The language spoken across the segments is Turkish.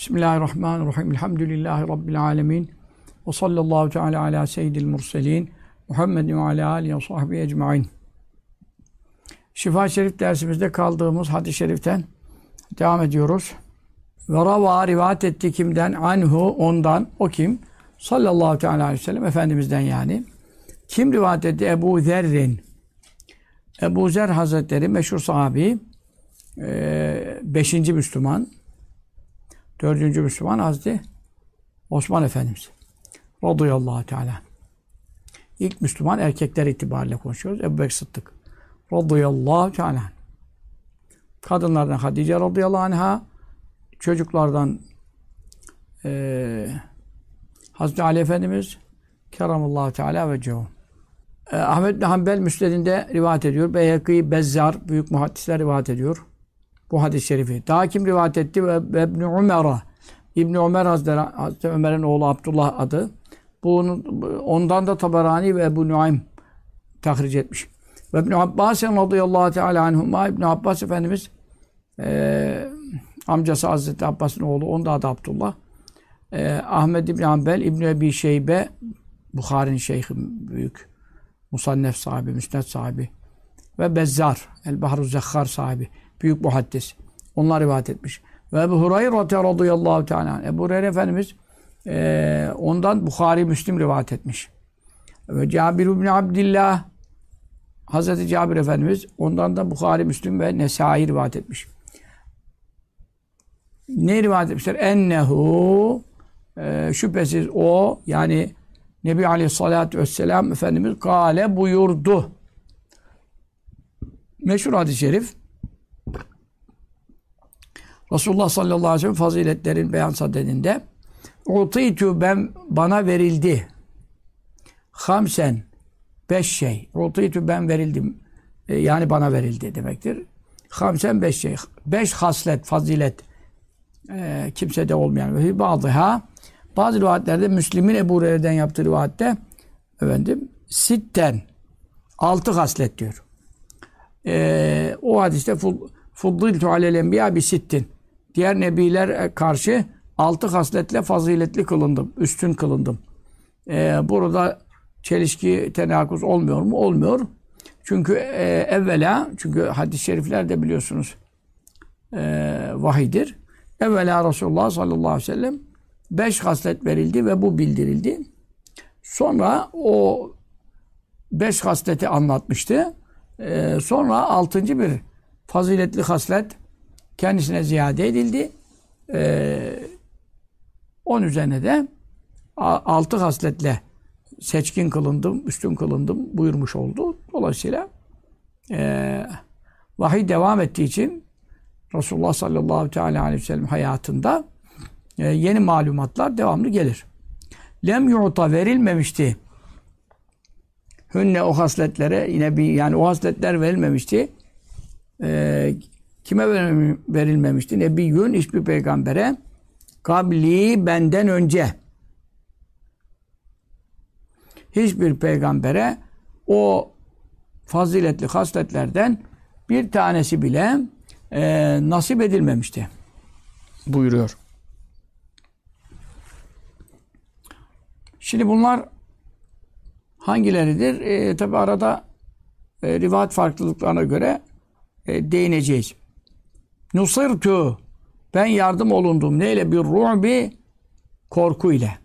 Bismillahirrahmanirrahim. Elhamdülillahi Rabbil alemin. Ve sallallahu teala ala seyyidil murselin. Muhammedin ve ala alihi ve sahbihi ecmain. Şifa-i Şerif dersimizde kaldığımız hadis-i şeriften devam ediyoruz. Ve rava rivayet etti kimden? Anhu, ondan. O kim? Sallallahu teala aleyhi ve sellem. Efendimizden yani. Kim rivayet etti? Ebu Zerrin. Ebu Zer Hazretleri meşhur sahabi. 5. Müslüman. 4. Müslüman Hazreti Osman Efendimiz. Radıyallahu teala. İlk Müslüman erkekler itibariyle konuşuyoruz. Ebu Bekir Sıddık. Radıyallahu teala. Kadınlardan Hatice radıyallahu anha. Çocuklardan Hazreti Ali Efendimiz Keramallahu teala ve cehu. Ahmed bin Hanbel Müsned'inde rivayet ediyor. Beyhekî, Bezzar, büyük muhaddisler rivayet ediyor. Bu hadis-i şerifi. Daha kim rivayet etti? Ve İbn Ömer'a. İbn Ömer Hazreti Ömer'in oğlu Abdullah adı. Ondan da Taberani ve Ebu Nuaym tahric etmiş. Ve İbn Abbas radıyallahu teala anhuma. İbn Abbas Efendimiz amcası Hazreti Abbas'ın oğlu. Onun da adı Abdullah. Ahmed İbn Hanbel, İbn Ebi Şeybe, Bukhari'nin şeyhi, büyük musannef sahibi, müsned sahibi. Ve Bezzar, El-Bahru Zekhar sahibi, büyük muhaddis. Onlar rivayet etmiş. Ve Ebu Hureyre radıyallahu teala. Ebu Hureyre Efendimiz ondan Bukhari, Müslim rivayet etmiş. Ve Cabir ibn Abdillah, Hazreti Cabir Efendimiz ondan da Bukhari, Müslim ve Nesai rivayet etmiş. Ne rivayet etmişler? Ennehu şüphesiz o, yani Nebi Aleyhisselatü Vesselam Efendimiz kâle buyurdu. Meşhur hadis-i şerif. Resulullah sallallahu aleyhi ve sellem faziletlerin beyan sadedinde utîtü bana verildi. Hamsen 5 şey. Utîtü ben verildim. Yani bana verildi demektir. Hamsen 5 şey. 5 haslet, fazilet. Kimsede olmayan. Ve bazı rivayetlerde Müslim'in Ebu Hureyre'den yaptığı rivayette efendim sitten 6 haslet diyor. O hadiste fuddiltu alel enbiya bi sittin. Diğer nebiler karşı 6 hasletle faziletli kılındım. Üstün kılındım. Burada çelişki, tenakuz olmuyor mu? Olmuyor. Çünkü çünkü hadis-i şerifler de biliyorsunuz vahidir. Evvela Resulullah sallallahu aleyhi ve sellem 5 haslet verildi ve bu bildirildi. Sonra o 5 hasleti anlatmıştı. Sonra 6. bir faziletli haslet kendisine ziyade edildi. Onun üzerine de 6 hasletle seçkin kılındım, üstün kılındım buyurmuş oldu. Dolayısıyla vahiy devam ettiği için Resulullah sallallahu teala aleyhi ve sellem hayatında yeni malumatlar devamlı gelir. Lem yu'ta verilmemişti. Hünne o hasletlere yani o hasletler verilmemişti. Kime verilmemişti? Nebiyyün hiçbir peygambere kabli benden önce. Hiçbir peygambere o faziletli hasletlerden bir tanesi bile nasip edilmemişti. Buyuruyor. Şimdi bunlar hangileridir? Tabi arada rivayet farklılıklarına göre değineceğiz. Nusirtu, ben yardım olundum. Neyle? Bir ru'bi, korku ile.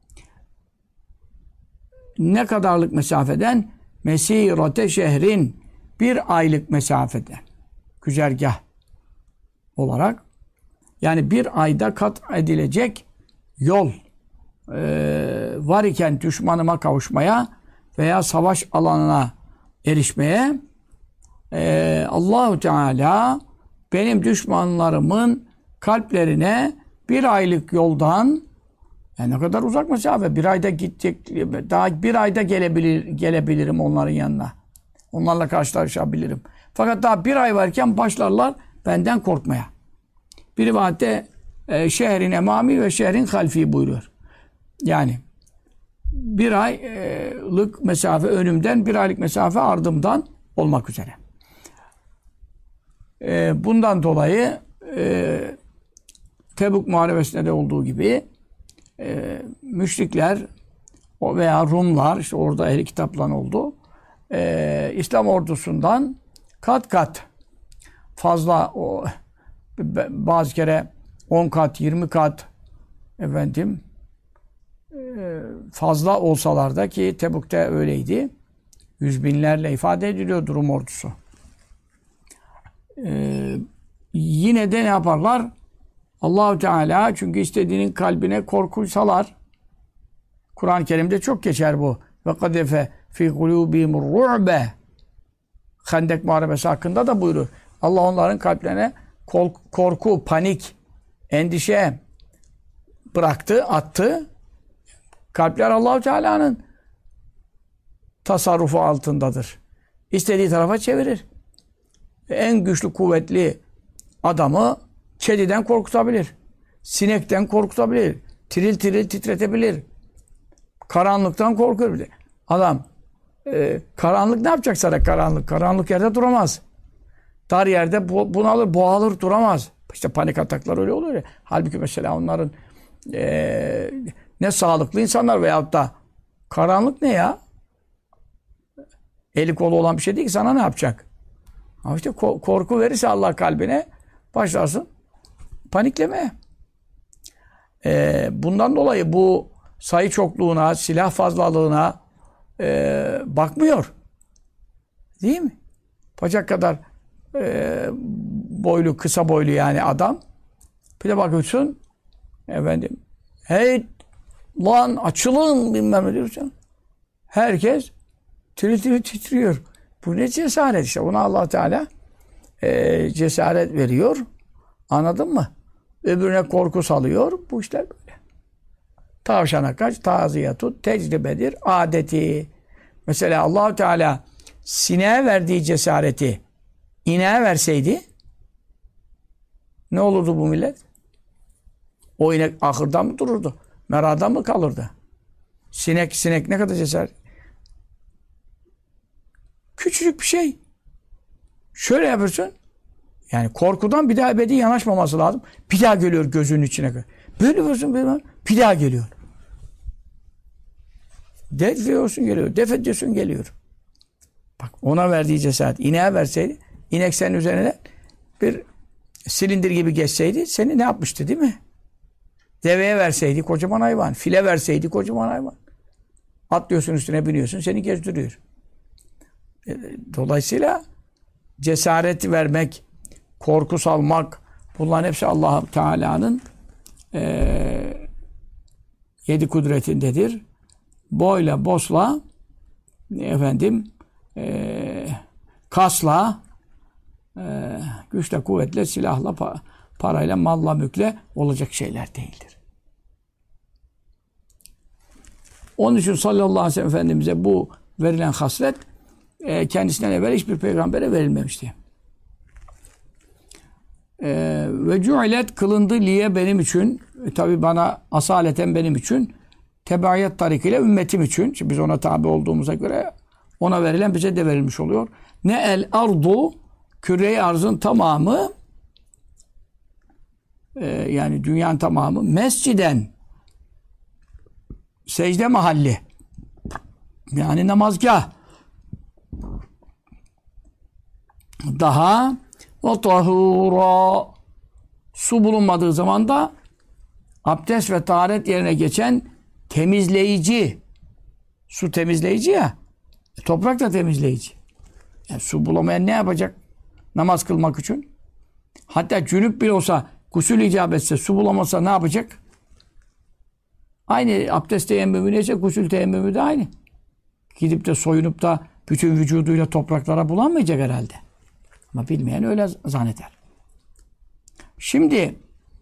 Ne kadarlık mesafeden? Mesirate şehrin, bir aylık mesafeden. Güzergah olarak. Yani bir ayda kat edilecek yol var iken düşmanıma kavuşmaya veya savaş alanına erişmeye Allahu Teala benim düşmanlarımın kalplerine bir aylık yoldan, yani ne kadar uzak mesafe, bir ayda gidecek, daha bir ayda gelebilirim onların yanına. Onlarla karşılaşabilirim. Fakat daha bir ay varken başlarlar benden korkmaya. Bir rivayette şehrin emami ve şehrin halfi buyuruyor. Yani bir aylık mesafe önümden, bir aylık mesafe ardımdan olmak üzere. Bundan dolayı Tebuk Muharebesi'nde de olduğu gibi müşrikler veya Rumlar, işte orada ehli kitaplan oldu. İslam ordusundan kat kat fazla, bazı kere 10 kat, 20 kat fazla olsalar da, ki Tebuk'ta öyleydi. Yüz binlerle ifade ediliyor Rum ordusu. Yine de ne yaparlar? Allahu Teala, çünkü istediğinin kalbine korku salar. Kur'an-ı Kerim'de çok geçer bu. Ve kadefe fi kulubihimur ru'be. Hendek Muharebesi hakkında da buyurur. Allah onların kalplerine korku, panik, endişe bıraktı, attı. Kalpler Allah-u Teala'nın tasarrufu altındadır. İstediği tarafa çevirir. En güçlü, kuvvetli adamı kediden korkutabilir. Sinekten korkutabilir. Tiril tiril titretebilir. Karanlıktan korkabilir. Adam karanlık ne yapacak sana karanlık? Karanlık yerde duramaz. Dar yerde bunalır, boğalır, duramaz. İşte panik ataklar öyle oluyor ya. Halbuki mesela onların ne sağlıklı insanlar veyahut da karanlık ne ya? Eli kolu olan bir şey değil ki, sana ne yapacak? Ama işte korku verirse Allah kalbine, başlarsın paniklemeye. Bundan dolayı bu sayı çokluğuna, silah fazlalığına bakmıyor. Değil mi? Bacak kadar boylu, kısa boylu yani adam. Bir de bakıyorsun hey lan açılın bilmem ne diyorsun. Herkes tiril titriyor. Bu ne cesaret işte. Ona Allah Teala cesaret veriyor. Anladın mı? Öbürüne korku salıyor. Bu işler böyle. Tavşana kaç, tazıya tut, tecrübedir, adeti. Mesela Allah Teala sineğe verdiği cesareti ineğe verseydi ne olurdu bu millet? O inek ahırda mı dururdu? Merada mı kalırdı? Sinek ne kadar cesaret? Küçücük bir şey. Şöyle yapıyorsun. Yani korkudan bir daha ebedi yanaşmaması lazım. Bir daha geliyor gözünün içine. Böyle yapıyorsun, bir daha geliyor. Def ediyorsun geliyor. Def ediyorsun geliyor. Bak ona verdiği cesaret. İneğe verseydi, inek senin üzerine bir silindir gibi geçseydi seni ne yapmıştı değil mi? Deveye verseydi kocaman hayvan. File verseydi kocaman hayvan. Atlıyorsun üstüne biniyorsun seni gezdiriyor. Dolayısıyla cesaret vermek, korku salmak, bunların hepsi Allah Teala'nın yedi kudretindedir. Boyla, bosla, kasla, güçle, kuvvetle, silahla, parayla, malla, mülkle olacak şeyler değildir. Onun için sallallahu aleyhi ve sellem Efendimiz'e bu verilen haslet kendisinden evvel hiçbir peygambere verilmemişti. Ve cu'ilet kılındı liye benim için, tabi bana asaleten benim için, tebaiyet tarikiyle ümmetim için. Şimdi biz ona tabi olduğumuza göre ona verilen bize de verilmiş oluyor. Ne el ardu, küre-i arzın tamamı, yani dünyanın tamamı, mesciden, secde mahalli, yani namazgah, daha o tahura, su bulunmadığı zaman da abdest ve taharet yerine geçen temizleyici, su temizleyici ya, toprak da temizleyici. Yani su bulamayan ne yapacak? Namaz kılmak için. Hatta cünüp bile olsa, gusül icap etse, su bulamasa ne yapacak? Aynı abdest teyemmümü neyse gusül teyemmümü de aynı. Gidip de soyunup da bütün vücuduyla topraklara bulanmayacak herhalde. Ama bilmeyen öyle zanneder. Şimdi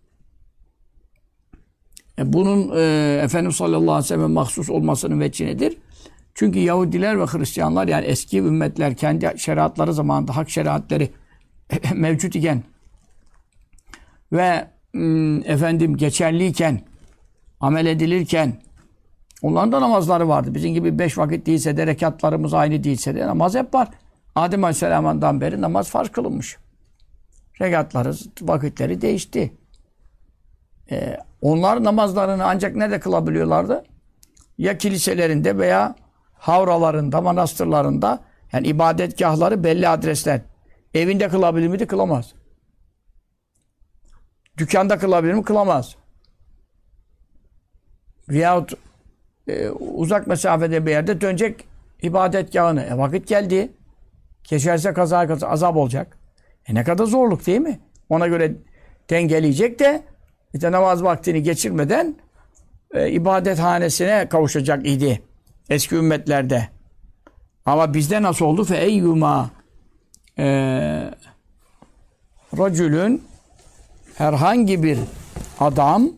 bunun Efendimiz sallallahu aleyhi ve sellem mahsus olmasının vecih nedir? Çünkü Yahudiler ve Hristiyanlar, yani eski ümmetler kendi şeriatları zamanında hak şeriatleri mevcut iken ve geçerliyken, amel edilirken onların da namazları vardı. Bizim gibi 5 vakit değilse de, rekatlarımız aynı değilse de namaz hep var. Adem Aleyhisselam'dan beri namaz farz kılınmış. Rekatları, vakitleri değişti. Onlar namazlarını ancak nerede kılabiliyorlardı? Ya kiliselerinde veya havralarında, manastırlarında, yani ibadetgahları belli adresler. Evinde kılabilir miydi? Kılamaz. Dükkanda kılabilir mi? Kılamaz. Veyahut uzak mesafede bir yerde dönecek ibadetgahını. Vakit geldi. Geçerse kaza azap olacak. Ne kadar zorluk değil mi? Ona göre dengeleyecek de işte namaz vaktini geçirmeden ibadethanesine kavuşacak idi. Eski ümmetlerde. Ama bizde nasıl oldu? Fe eyyuma racülün, herhangi bir adam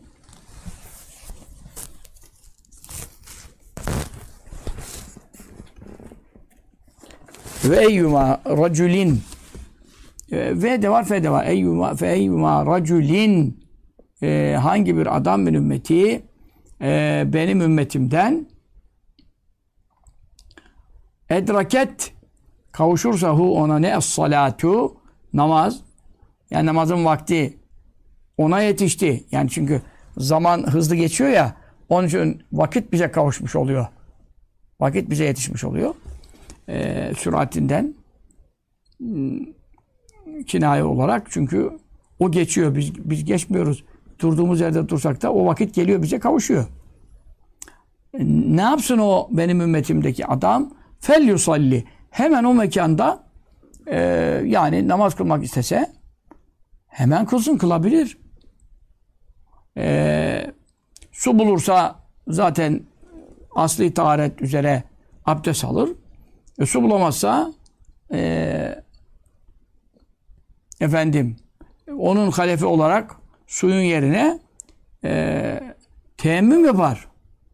ve eyyuma racülin, ve de var, fe de var. Eyyuma, fe eyyuma racülin, hangi bir adam min ümmeti, benim ümmetimden edraket, kavuşursa hu, ona ne es-salatu, namaz, yani namazın vakti ona yetişti. Yani çünkü zaman hızlı geçiyor ya, onun için vakit bize kavuşmuş oluyor. Vakit bize yetişmiş oluyor. Süratinden kinaye olarak, çünkü o geçiyor. Biz geçmiyoruz. Durduğumuz yerde dursak da o vakit geliyor, bize kavuşuyor. Ne yapsın o benim ümmetimdeki adam? Fel yusalli. Hemen o mekanda yani namaz kılmak istese hemen kılsın, kılabilir. Su bulursa zaten asli taharet üzere abdest alır. Su bulamazsa onun halefi olarak suyun yerine teyemmüm yapar.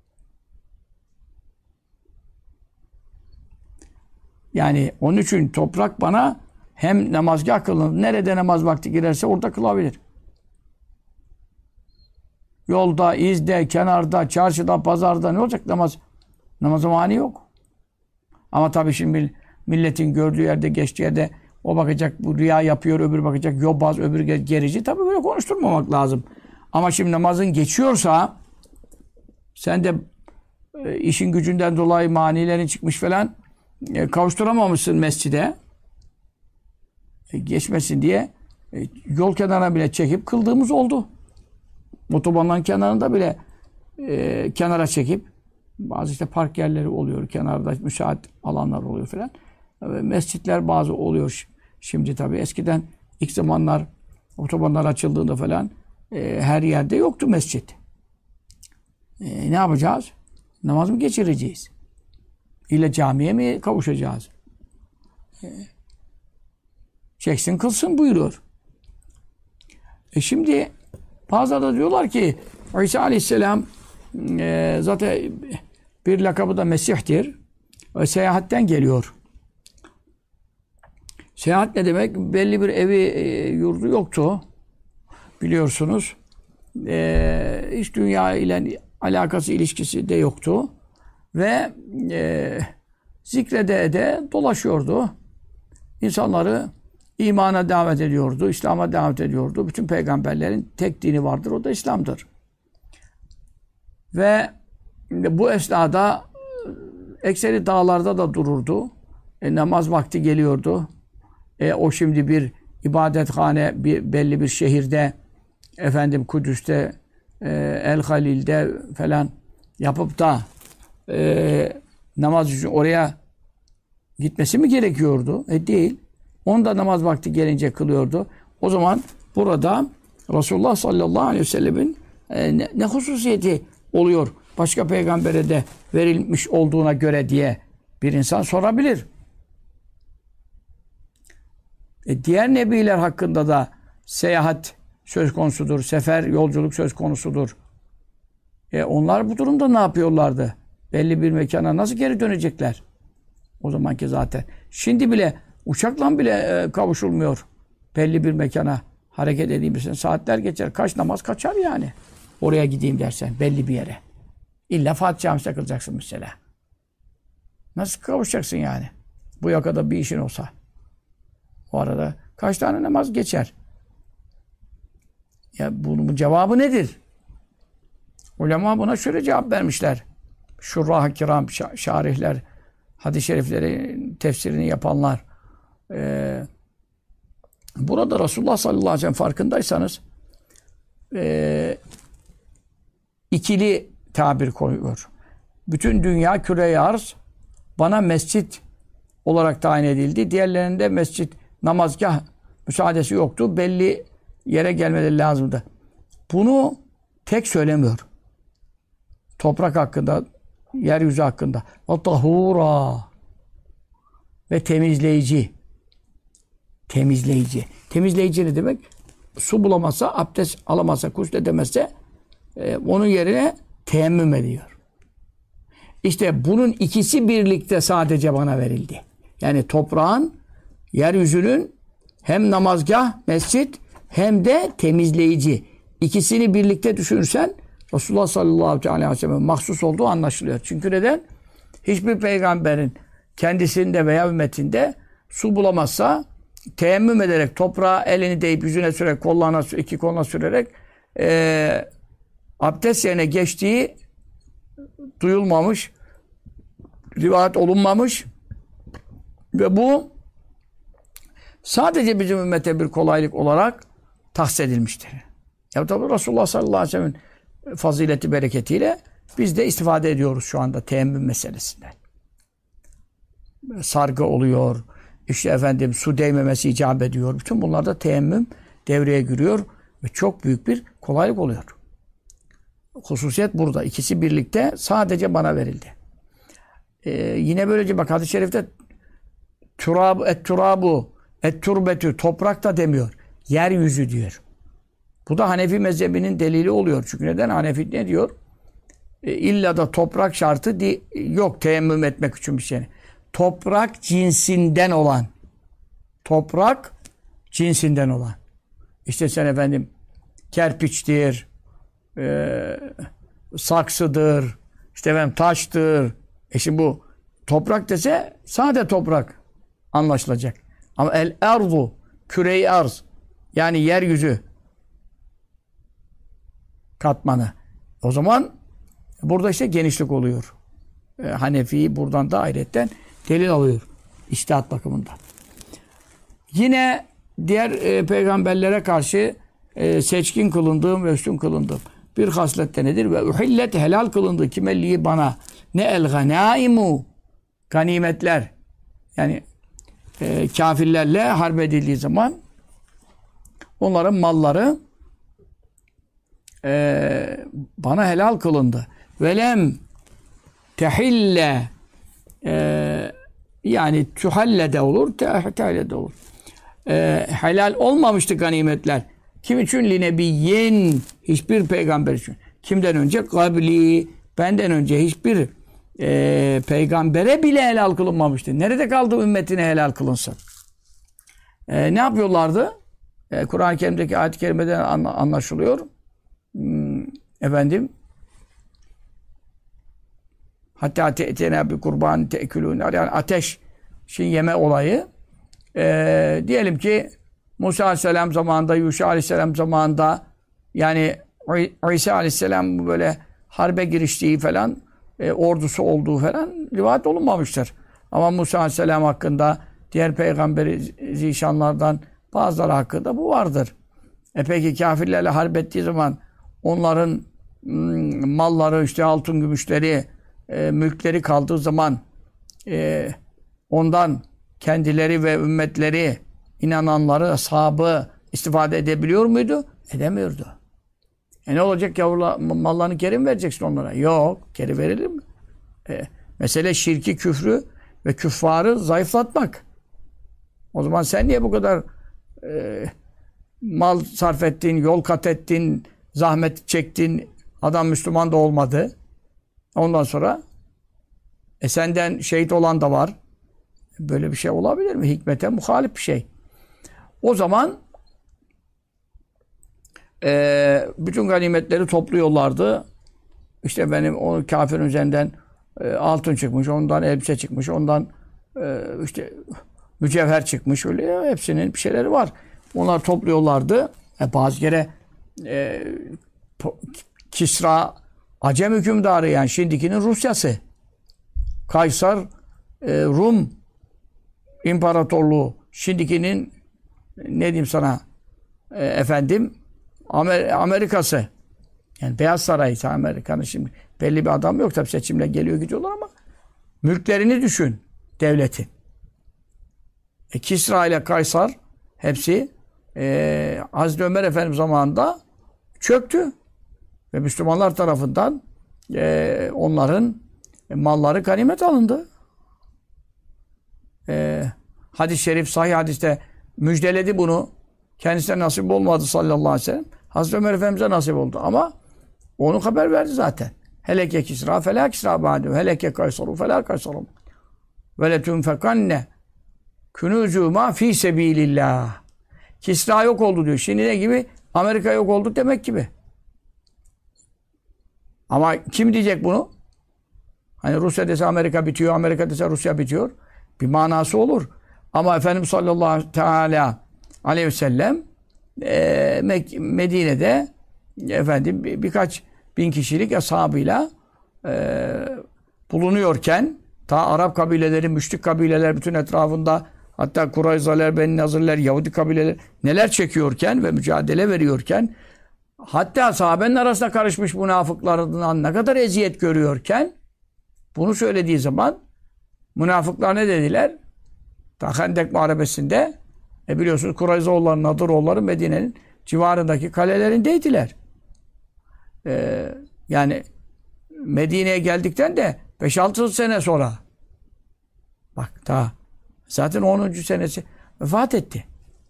Yani onun için toprak bana hem namazgah kılın, nerede namaz vakti girerse orada kılabilir. Yolda, izde, kenarda, çarşıda, pazarda ne olacak namaz? Namaza mani yok. Ama tabii şimdi milletin gördüğü yerde, geçtiği yerde o bakacak, bu riya yapıyor, öbür bakacak, yobaz, öbür gerici. Tabii böyle konuşturmamak lazım. Ama şimdi namazın geçiyorsa, sen de işin gücünden dolayı manilerin çıkmış falan, kavuşturamamışsın mescide, geçmesin diye yol kenarına bile çekip kıldığımız oldu. Otobanların kenarında bile kenara çekip, bazı işte park yerleri oluyor, kenarda müsait alanlar oluyor falan. Mescitler bazı oluyor şimdi tabii. Eskiden ilk zamanlar otobanlar açıldığında falan her yerde yoktu mescit. Ne yapacağız? Namaz mı geçireceğiz? İlle camiye mi kavuşacağız? Çeksin kılsın buyuruyor. Şimdi bazıları da diyorlar ki İsa Aleyhisselam zaten bir lakabı da Mesih'tir. Seyahatten geliyor. Seyahat ne demek? Belli bir evi, yurdu yoktu. Biliyorsunuz. Hiç dünya ile alakası, ilişkisi de yoktu. Ve zikrede de dolaşıyordu. İnsanları imana davet ediyordu, İslam'a davet ediyordu. Bütün peygamberlerin tek dini vardır, o da İslam'dır. Ve bu esnada ekseri dağlarda da dururdu. Namaz vakti geliyordu. O şimdi bir ibadethane, belli bir şehirde, Kudüs'te, El Halil'de falan yapıp da namaz için oraya gitmesi mi gerekiyordu? Değil. Onu da namaz vakti gelince kılıyordu. O zaman burada Resulullah sallallahu aleyhi ve sellemin ne hususiyeti oluyor? Başka peygambere de verilmiş olduğuna göre diye bir insan sorabilir. Diğer nebiler hakkında da seyahat söz konusudur. Sefer, yolculuk söz konusudur. Onlar bu durumda ne yapıyorlardı? Belli bir mekana nasıl geri dönecekler? O zamanki zaten. Şimdi bile uçakla bile kavuşulmuyor. Belli bir mekana hareket edeyim dersen saatler geçer. Kaç namaz kaçar yani. Oraya gideyim dersen belli bir yere. İlla Fatih Camisi'ne kılacaksın mesela. Nasıl kavuşacaksın yani? Bu yakada bir işin olsa. O arada kaç tane namaz geçer? Ya bunun cevabı nedir? Ulema buna şöyle cevap vermişler. Şurrah-ı kiram, şarihler, hadis-i şerifleri tefsirini yapanlar. Burada Resulullah sallallahu aleyhi ve sellem farkındaysanız ikili tabir koyuyor. Bütün dünya küre-i arz bana mescit olarak tayin edildi. Diğerlerinde mescit, namazgah müsaadesi yoktu. Belli yere gelmeleri lazımdı. Bunu tek söylemiyor. Toprak hakkında, yeryüzü hakkında. Ve tahura ve temizleyici. Temizleyici. Temizleyici ne demek? Su bulamazsa, abdest alamazsa, gusül edemezse onun yerine teyemmüm ediyor. İşte bunun ikisi birlikte sadece bana verildi. Yani toprağın, yeryüzünün hem namazgah, mescit hem de temizleyici. İkisini birlikte düşünürsen Resulullah sallallahu aleyhi ve sellem mahsus olduğu anlaşılıyor. Çünkü neden? Hiçbir peygamberin kendisinde veya ümmetinde su bulamazsa teyemmüm ederek, toprağa elini deyip yüzüne sürerek, kollarına, iki koluna sürerek abdest yerine geçtiği duyulmamış, rivayet olunmamış ve bu sadece bizim ümmete bir kolaylık olarak tahsis edilmiştir. Ya tabi Resulullah sallallahu aleyhi ve sellem'in fazileti, bereketiyle biz de istifade ediyoruz şu anda teyemmüm meselesinden. Sargı oluyor, işte efendim su değmemesi icap ediyor. Bütün bunlarda teyemmüm devreye giriyor ve çok büyük bir kolaylık oluyor. Hususiyet burada. İkisi birlikte sadece bana verildi. Yine böylece bak hadis-i şerifte turabu, turbetü, toprak da demiyor. Yeryüzü diyor. Bu da Hanefi mezhebinin delili oluyor. Çünkü neden? Hanefi ne diyor? İlla da toprak şartı yok teyemmüm etmek için bir şey. Toprak cinsinden olan. Toprak cinsinden olan. İşte sen efendim kerpiçtir, saksıdır, işte efendim taştır. Şimdi bu toprak dese sade toprak anlaşılacak. Ama el arzu, küre-i arz yani yeryüzü katmanı. O zaman burada işte genişlik oluyor. Hanefi buradan da ayrıyetten delil alıyor. İçtihat bakımından. Yine diğer peygamberlere karşı seçkin kılındığım ve üstün kılındığım bir haslette nedir? Ve uhillet helal kılındı kimelliği bana. Ne el ganaimu ganimetler. Yani kafirlerle harp edildiği zaman onların malları bana helal kılındı. Velem tehille yani tuhalle de olur, tehille de olur. Helal olmamıştı ganimetler. Kim için? Linebiyyin. Hiçbir peygamber için. Kimden önce? Kabli. Benden önce hiçbir peygambere bile helal kılınmamıştı. Nerede kaldı ümmetine helal kılınsın? Ne yapıyorlardı? Kur'an-ı Kerim'deki ayet-i kerimeden anlaşılıyor. Efendim hatta te'tena bi kurban te'kulun yani ateş yeme olayı diyelim ki Musa aleyhisselam zamanında, Yuşa aleyhisselam zamanında yani İsa aleyhisselam böyle harbe giriştiği falan ordusu olduğu falan rivayet olunmamıştır. Ama Musa aleyhisselam hakkında diğer peygamberi zişanlardan bazıları hakkında bu vardır. Peki kafirlerle harp ettiği zaman onların malları, işte altın, gümüşleri, mülkleri kaldığı zaman ondan kendileri ve ümmetleri, inananları, ashabı istifade edebiliyor muydu? Edemiyordu. Ne olacak yavrular? Mallarını geri mi vereceksin onlara? Yok. Geri verilir mi? Mesele şirki, küfrü ve küffarı zayıflatmak. O zaman sen niye bu kadar mal sarf ettin, yol kat ettin, zahmet çektin, adam Müslüman da olmadı. Ondan sonra senden şehit olan da var. Böyle bir şey olabilir mi? Hikmete muhalif bir şey. O zaman bütün ganimetleri topluyorlardı. İşte benim o kafirin üzerinden altın çıkmış, ondan elbise çıkmış, ondan işte mücevher çıkmış. Öyle hepsinin bir şeyleri var. Onlar topluyorlardı. Bazı kere Kisra Acem hükümdarı yani şimdikinin Rusyası. Kaysar Rum İmparatorluğu. Şimdikinin ne diyeyim sana Amerika'sı. Yani Beyaz Saray ise Amerika'nın şimdi belli bir adam yok tabii seçimle geliyor gidiyorlar ama mülklerini düşün devletin. Kisra ile Kaysar hepsi Hazreti Ömer Efendimiz zamanında çöktü. Ve Müslümanlar tarafından onların malları ganimet alındı. Hadis-i şerif, sahih hadiste müjdeledi bunu. Kendisine nasip olmadı sallallahu aleyhi ve sellem. Hazreti Ömer Efendimiz'e nasip oldu ama onu haber verdi zaten. Heleke Kisra, felâ Kisra ba'du. Heleke Kaysaru, felâ Kaysaru. Ve letunfekanne künûzû mâ fî sebîlillâh. Kisra yok oldu diyor. Şimdi ne gibi? Amerika yok oldu demek gibi. Ama kim diyecek bunu? Hani Rusya dese Amerika bitiyor, Amerika dese Rusya bitiyor. Bir manası olur. Ama Efendimiz sallallahu teala aleyhi ve sellem Medine'de birkaç bin kişilik ashabıyla bulunuyorken ta Arap kabileleri, müşrik kabileler bütün etrafında hatta Kurayzalar, Beni Nazırlar, Yahudi kabileler neler çekiyorken ve mücadele veriyorken hatta sahabenin arasında karışmış münafıklarından ne kadar eziyet görüyorken bunu söylediği zaman münafıklar ne dediler? Ta Hendek Muharebesi'nde biliyorsunuz Kurayzaoğulları, Nadıroğulları Medine'nin civarındaki kalelerindeydiler. Yani Medine'ye geldikten de 5-6 sene sonra bak daha zaten 10. senesi vefat etti.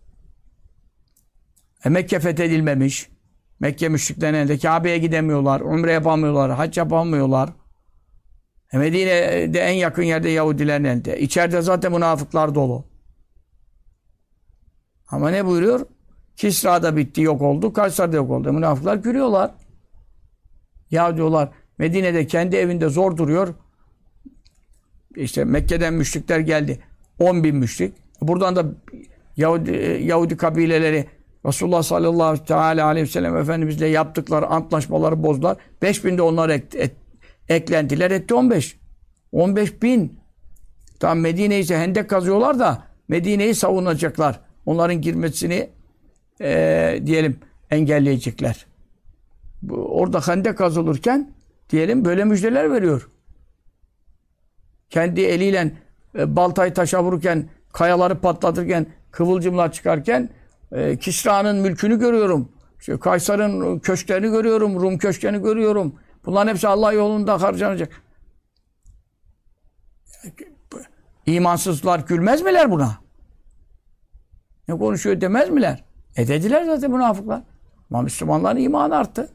Mekke fethedilmemiş. Mekke müşriklerinin elinde Kabe'ye gidemiyorlar. Umre yapamıyorlar. Hac yapamıyorlar. Medine'de en yakın yerde Yahudilerin elinde. İçeride zaten münafıklar dolu. Ama ne buyuruyor? Kisra'da bitti, yok oldu. Kaysar'da yok oldu. Münafıklar gülüyorlar. Ya diyorlar Medine'de kendi evinde zor duruyor. İşte Mekke'den müşrikler geldi. 10.000 müşrik. Buradan da Yahudi kabileleri Resulullah sallallahu aleyhi ve sellem Efendimizle yaptıkları antlaşmaları bozdular. 5.000 de onlar eklendiler. Etti 15. 15.000. Tam Medine'yi ise hendek kazıyorlar da Medine'yi savunacaklar. Onların girmesini diyelim engelleyecekler. Orada hendek kazılırken diyelim böyle müjdeler veriyor. Kendi eliyle baltayı taşa vururken, kayaları patlatırken, kıvılcımlar çıkarken Kisra'nın mülkünü görüyorum. İşte Kaysar'ın köşklerini görüyorum, Rum köşklerini görüyorum. Bunların hepsi Allah yolunda harcanacak. İmansızlar gülmez miler buna? Ne konuşuyor demez miler? Dediler zaten münafıklar. Ama Müslümanların imanı arttı.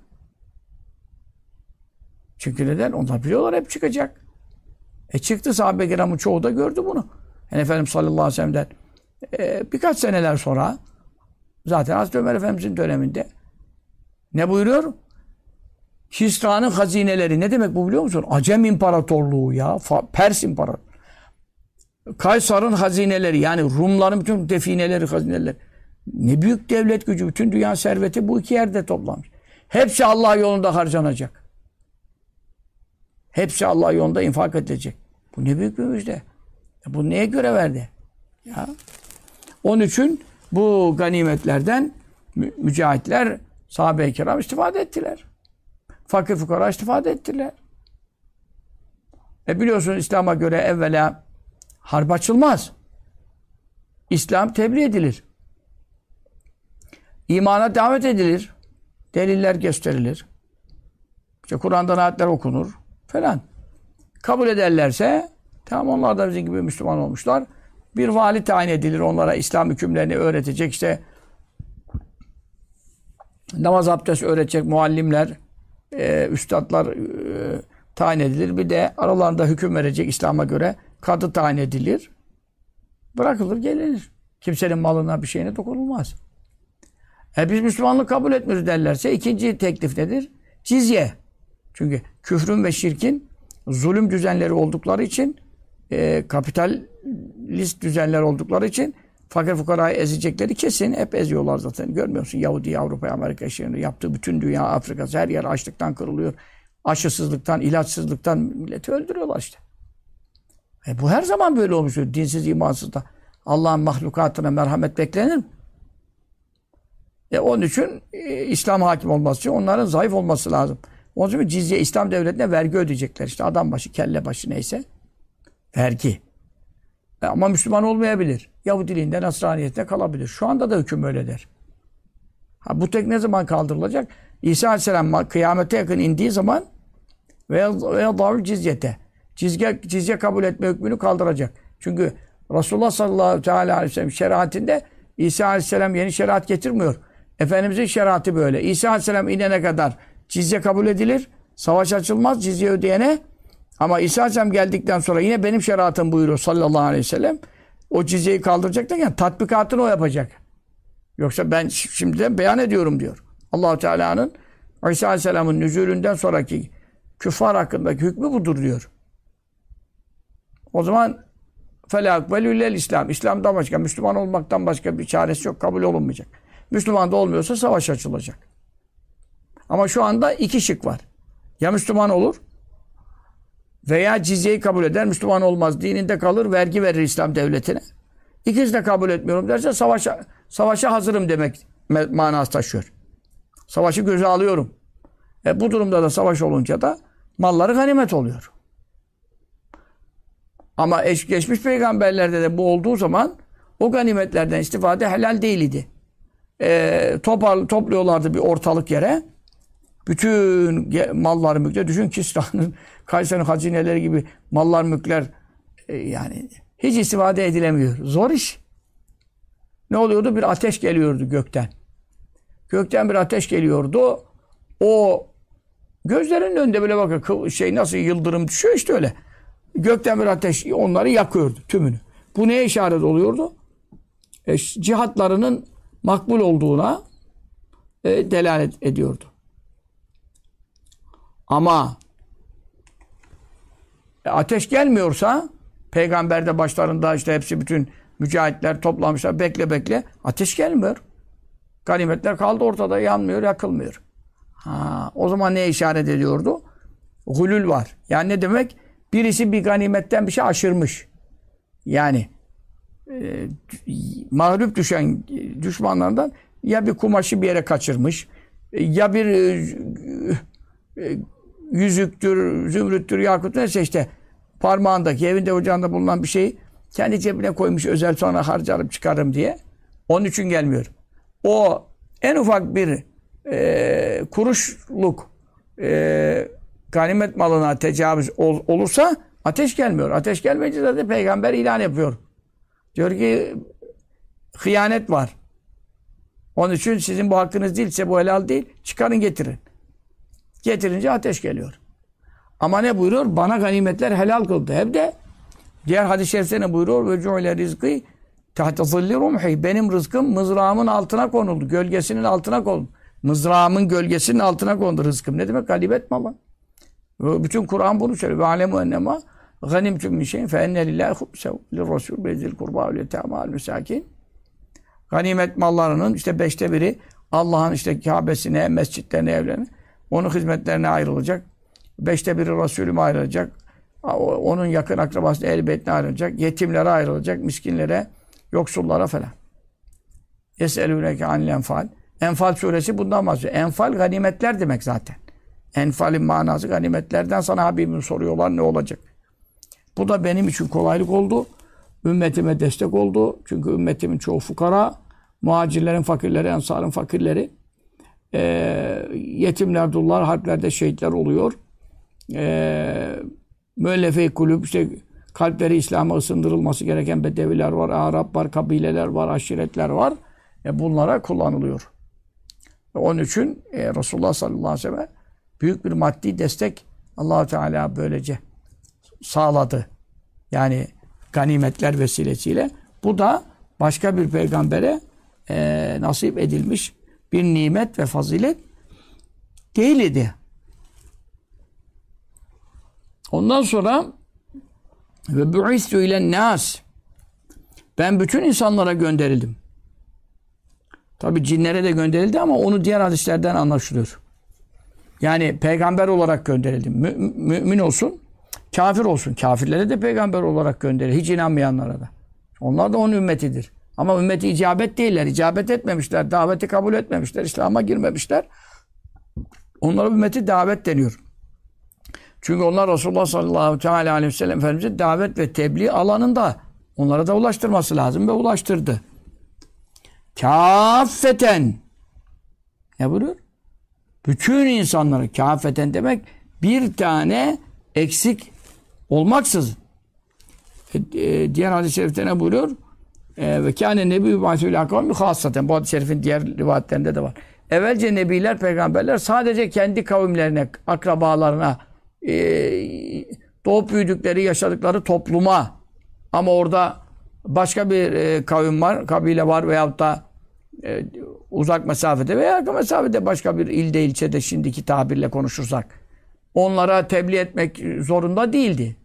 Çünkü neden? Onlar biliyorlar hep çıkacak. Çıktı sahabe-i kiramın çoğu da gördü bunu. Yani Efendimiz sallallahu aleyhi ve sellem'den birkaç seneler sonra zaten Hazreti Ömer Efendimiz'in döneminde ne buyuruyor? Kisra'nın hazineleri. Ne demek bu biliyor musun? Acem İmparatorluğu ya. Pers İmparatorluğu. Kaysar'ın hazineleri. Yani Rumların bütün defineleri, hazineleri. Ne büyük devlet gücü. Bütün dünya serveti bu iki yerde toplanmış. Hepsi Allah yolunda harcanacak. Hepsi Allah yolunda infak edilecek. Bu ne büyük bir müjde. Bu neye göre verdi? Ya. Onun için bu ganimetlerden mücahitler, sahabe-i kiram istifade ettiler. Fakir fukara istifade ettiler. Biliyorsunuz İslam'a göre evvela harp açılmaz. İslam tebliğ edilir. İmana davet edilir. Deliller gösterilir. İşte Kur'an'dan ayetler okunur falan. Kabul ederlerse tamam onlar da bizim gibi Müslüman olmuşlar. Bir vali tayin edilir. Onlara İslam hükümlerini öğretecek. İşte namaz abdest öğretecek muallimler, üstadlar tayin edilir. Bir de aralarında hüküm verecek İslam'a göre kadı tayin edilir. Bırakılır gelinir. Kimsenin malına bir şeyine dokunulmaz. Biz Müslümanlık kabul etmiyoruz derlerse ikinci teklif nedir? Cizye. Çünkü küfrün ve şirkin zulüm düzenleri oldukları için kapitalist düzenler oldukları için fakir fukarayı ezecekleri kesin. Hep eziyorlar zaten. Görmüyor musun? Yahudi, Avrupa, Amerika işlerini yaptığı bütün dünya, Afrika her yer açlıktan kırılıyor. Aşısızlıktan, ilaçsızlıktan milleti öldürüyorlar işte. Bu her zaman böyle olmuştur. Dinsiz, imansız da. Allah'ın mahlukatına merhamet beklenir mi? Onun için İslam hakim olması için onların zayıf olması lazım. Onun için cizye İslam devletine vergi ödeyecekler. İşte adam başı, kelle başı neyse. Vergi. Ama Müslüman olmayabilir. Yahudiliğinde, Nasraniyetinde kalabilir. Şu anda da hüküm öyle der. Bu tek ne zaman kaldırılacak? İsa Aleyhisselam kıyamete yakın indiği zaman veya davul cizyete. Cizye kabul etme hükmünü kaldıracak. Çünkü Resulullah sallallahu aleyhi ve sellem şeriatinde İsa Aleyhisselam yeni şeriat getirmiyor. Efendimizin şeriatı böyle. İsa Aleyhisselam inene kadar cizye kabul edilir. Savaş açılmaz cizye ödeyene. Ama İsa Aleyhisselam geldikten sonra yine benim şeriatım buyuruyor sallallahu aleyhi ve sellem. O cizyeyi kaldıracak derken tatbikatını o yapacak. Yoksa ben şimdiden beyan ediyorum diyor. Allah-u Teala'nın İsa Aleyhisselam'ın nüzulünden sonraki küffar hakkındaki hükmü budur diyor. O zaman فَلَا اَقْبَلُ İslam. İslam'dan başka, Müslüman olmaktan başka bir çaresi yok. Kabul olunmayacak. Müslüman da olmuyorsa savaş açılacak. Ama şu anda iki şık var. Ya Müslüman olur veya cizyeyi kabul eder. Müslüman olmaz. Dininde kalır. Vergi verir İslam devletine. İkisi de kabul etmiyorum derse savaşa hazırım demek manası taşıyor. Savaşı göze alıyorum. Bu durumda da savaş olunca da malları ganimet oluyor. Ama geçmiş peygamberlerde de bu olduğu zaman o ganimetlerden istifade helal değildi. Topluyorlardı bir ortalık yere. Bütün mallar mülkler, düşün Kisra'nın, Kayser'in hazineleri gibi mallar mülkler yani hiç istifade edilemiyor. Zor iş. Ne oluyordu? Bir ateş geliyordu gökten. Gökten bir ateş geliyordu. O gözlerinin önünde böyle bakın nasıl yıldırım düşüyor işte öyle. Gökten bir ateş onları yakıyordu tümünü. Bu neye işaret oluyordu? Cihatlarının makbul olduğuna delalet ediyordu. Ama ateş gelmiyorsa peygamber de başlarında işte hepsi bütün mücahitler toplamışlar bekle ateş gelmiyor. Ganimetler kaldı ortada yanmıyor yakılmıyor. O zaman neye işaret ediyordu? Hulul var. Yani ne demek? Birisi bir ganimetten bir şey aşırmış. Yani mağlup düşen düşmanlardan ya bir kumaşı bir yere kaçırmış ya bir yüzüktür, zümrüttür, yakut neyse işte parmağındaki, evinde ocağında bulunan bir şeyi kendi cebine koymuş özel sonra harcarım çıkarım diye. Onun için gelmiyor. O en ufak bir kuruşluk ganimet malına tecavüz olursa ateş gelmiyor. Ateş gelmeyince zaten peygamber ilan yapıyor. Diyor ki hıyanet var. Onun için sizin bu hakkınız değilse bu helal değil. Çıkarın getirin. Getirince ateş geliyor. Ama ne buyuruyor? Bana ganimetler helal kıldı. Hem de diğer hadis-i şerifte ne buyuruyor? Ve cu'ile rizqi tahta zilli rumhi. Benim rızkım mızrağımın altına konuldu. Gölgesinin altına konuldu. Mızrağımın gölgesinin altına kondu rızkım. Ne demek? Ganimet malı. Bütün Kur'an bunu söylüyor. Ve alemu ennema ganimtum min şeyin fe enne lillahi hubsehu lirrasul bezil kurba ve yetama al mesakin. Ganimet mallarının işte 1/5 Allah'ın işte Kâbesine, mescitlerine, evlerine, onun hizmetlerine ayrılacak. 1/5 Resulüme ayrılacak. Onun yakın akrabasına, ehl-i beytine ayrılacak. Yetimlere ayrılacak, miskinlere, yoksullara falan. Yeselûneke anil enfal. Enfal suresi bundan bahsediyor. Enfal ganimetler demek zaten. Enfal'in manası ganimetlerden sana Habibim soruyorlar ne olacak? Bu da benim için kolaylık oldu. Ümmetime destek oldu. Çünkü ümmetimin çoğu fukara. Muhacirlerin fakirleri, ensarın fakirleri. Yetimler, dullar, harplerde şehitler oluyor. Müellefe-i kulüp, işte kalpleri İslam'a ısındırılması gereken bedeviler var, Arap var, kabileler var, aşiretler var. Bunlara kullanılıyor. Onun için Resulullah sallallahu aleyhi ve sellem büyük bir maddi destek Allah-u Teala böylece sağladı. Yani ganimetler vesilesiyle. Bu da başka bir peygambere nasip edilmiş bir nimet ve fazilet değil idi. Ondan sonra ve bu'istu ilen nas. Ben bütün insanlara gönderildim. Tabi cinlere de gönderildi ama onu diğer hadislerden anlaşılıyor. Yani peygamber olarak gönderildim. Mümin olsun, kafir olsun. Kafirlere de peygamber olarak gönderildi. Hiç inanmayanlara da. Onlar da onun ümmetidir. Ama ümmeti icabet değiller. İcabet etmemişler. Daveti kabul etmemişler. İslam'a girmemişler. Onlara ümmeti davet deniyor. Çünkü onlar Resulullah sallallahu aleyhi ve sellem Efendimiz'in davet ve tebliğ alanında onlara da ulaştırması lazım ve ulaştırdı. Kâffeten. Ne buyuruyor? Bütün insanları kâffeten demek bir tane eksik olmaksızın. Diğer hadis-i şerifte ne buyuruyor? Ve kâne nebiyyü bâsûlâ kavmi khâssaten. Bu hadis-i şerifin diğer rivayetlerinde de var. Evvelce nebiler, peygamberler sadece kendi kavimlerine, akrabalarına, doğup büyüdükleri, yaşadıkları topluma, ama orada başka bir kavim var, kabile var veyahut da uzak mesafede veya yakın mesafede başka bir ilde, ilçede şimdiki tabirle konuşursak onlara tebliğ etmek zorunda değildi.